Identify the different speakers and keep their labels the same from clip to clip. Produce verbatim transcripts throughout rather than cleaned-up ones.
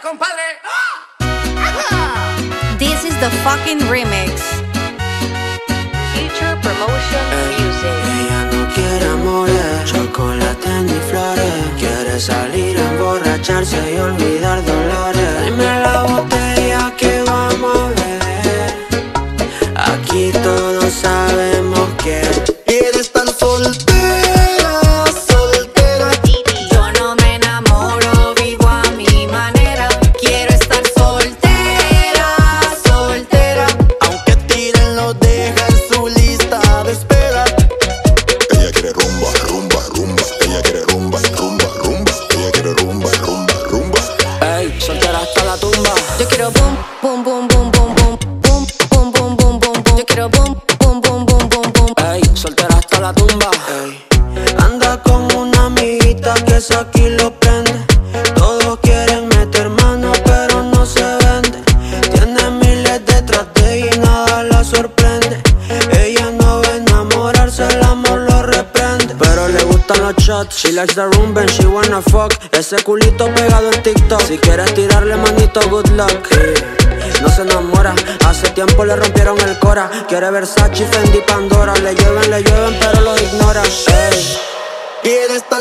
Speaker 1: compadre.
Speaker 2: This is the fucking remix.
Speaker 3: Future Promotion Music.
Speaker 4: Ella no quiere amores, chocolate ni flores. Quiere salir a emborracharse y olvidar dolores. Dime la botella que vamos a beber. Aquí todos sabemos que eres tan soltera, soltera.
Speaker 2: Yo no me enamoro, vivo a mi manera. Quiero estar soltera, soltera.
Speaker 4: Aunque tiren lo deja en su lista de espera.
Speaker 5: Ella quiere rumba, rumba, rumba. Ella quiere rumba, rumba, rumba. Ella quiere rumba, rumba, rumba.
Speaker 4: Ey, soltera hasta la tumba.
Speaker 2: Yo quiero boom, boom, boom, boom, boom, boom, boom, boom, boom, boom, boom, boom. Yo quiero boom, boom, boom, boom, boom, boom.
Speaker 4: Ey, soltera hasta la tumba. Ey. Anda con una amiguita que esa aquí lo prende. Todos quieren meter mano pero no se vende. Tiene miles detrás de ella y nada la sorprende. Ella no va a enamorarse, el amor lo reprende. Pero le gustan los shots, she likes the room and she wanna fuck. Ese culito pegado en TikTok. Si quieres tirarle manito, good luck. No se enamora, hace tiempo le rompieron el cora. Quiere Versace, Fendi, Pandora. Le llueven, le llueven, pero lo ignora. Ey. Quieres estar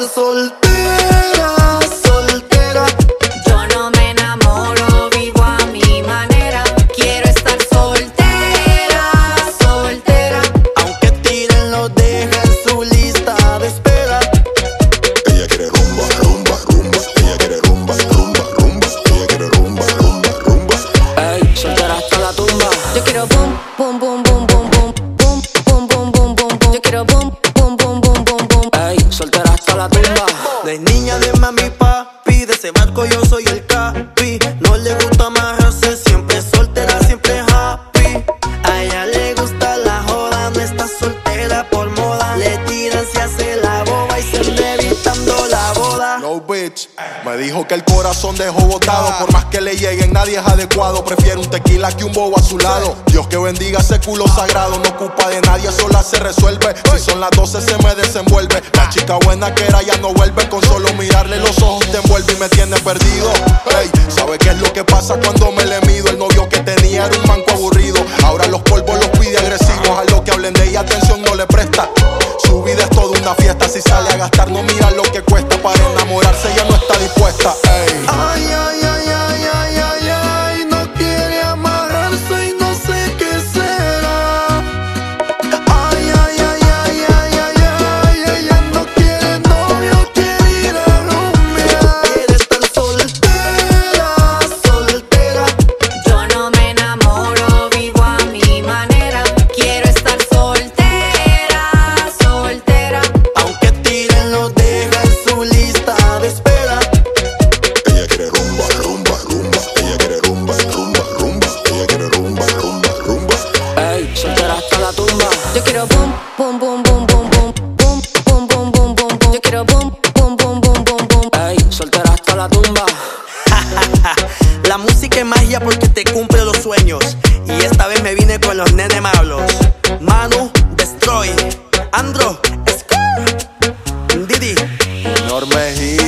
Speaker 4: soltera, soltera.
Speaker 2: Yo no me enamoro, vivo a mi manera. Quiero estar soltera, soltera.
Speaker 4: Aunque tiren lo deja en su lista de espera.
Speaker 5: Ella quiere rumba, rumba, rumba. Ella quiere rumba, rumba, rumba. Ella quiere rumba, rumba, rumba.
Speaker 4: Ey, soltera hasta la tumba.
Speaker 2: Yo quiero boom, boom, boom, boom, boom, boom, boom, boom, boom, boom, boom, boom. Yo quiero boom, boom, boom, boom, boom, boom.
Speaker 4: Ey, soltera hasta la tumba.
Speaker 6: No es niña de mami papi, de ese barco yo soy el capi. No le gusta majarse, siempre soltera, siempre happy. A ella le gusta la joda, no está soltera por moda. Le tiran si hace la boba y se anda evitando la boda.
Speaker 5: No bitch, me dijo que el corazón dejó botado. Por más que le lleguen, nadie es adecuado. Prefiere un tequila que un bobo a su lado. Dios que bendiga ese culo sagrado. No ocupa de nadie, sola se resuelve. Si son las doce se me desenvuelve. La chica buena que era ya no vuelve. Con solo mirarle los ojos te envuelve y me tiene perdido. Ey, ¿sabe qué es lo que pasa cuando me le mido? El novio que tenía era un manco aburrido. Ahora los polvos los pide agresivos. A lo que hablen de ella atención no le presta. Su vida es toda una fiesta. Si sale a gastar no mira lo que cuesta. Para enamorarse ella no está dispuesta. Ey.
Speaker 6: Ay, ay, ay, ay, ay, ay, ay, no quiere amarrarse y no sé qué será. Ay, ay, ay, ay, ay, ay, ay, ella no quiere novio, quiere ir a rumbear. Quiere estar soltera, soltera.
Speaker 2: Yo no me enamoro, vivo a mi manera. Quiero estar soltera, soltera.
Speaker 6: Aunque tiren lo deja en su lista de espera.
Speaker 5: Ella quiere rumba, rumba, rumba. Ella quiere rumba, rumba, rumba. Ella quiere rumba, rumba, rumba.
Speaker 4: Ey, soltera hasta la tumba.
Speaker 2: Yo quiero boom, boom, boom, boom, boom, boom, boom, boom, boom, boom, boom, boom. Yo quiero boom, boom, boom, boom, boom, boom.
Speaker 4: Ey, soltera hasta la tumba.
Speaker 6: La música es magia porque te cumple los sueños. Y esta vez me vine con los nene malos. Manu, Destroy, Andro, Scar, Didi.
Speaker 5: Enorme hit.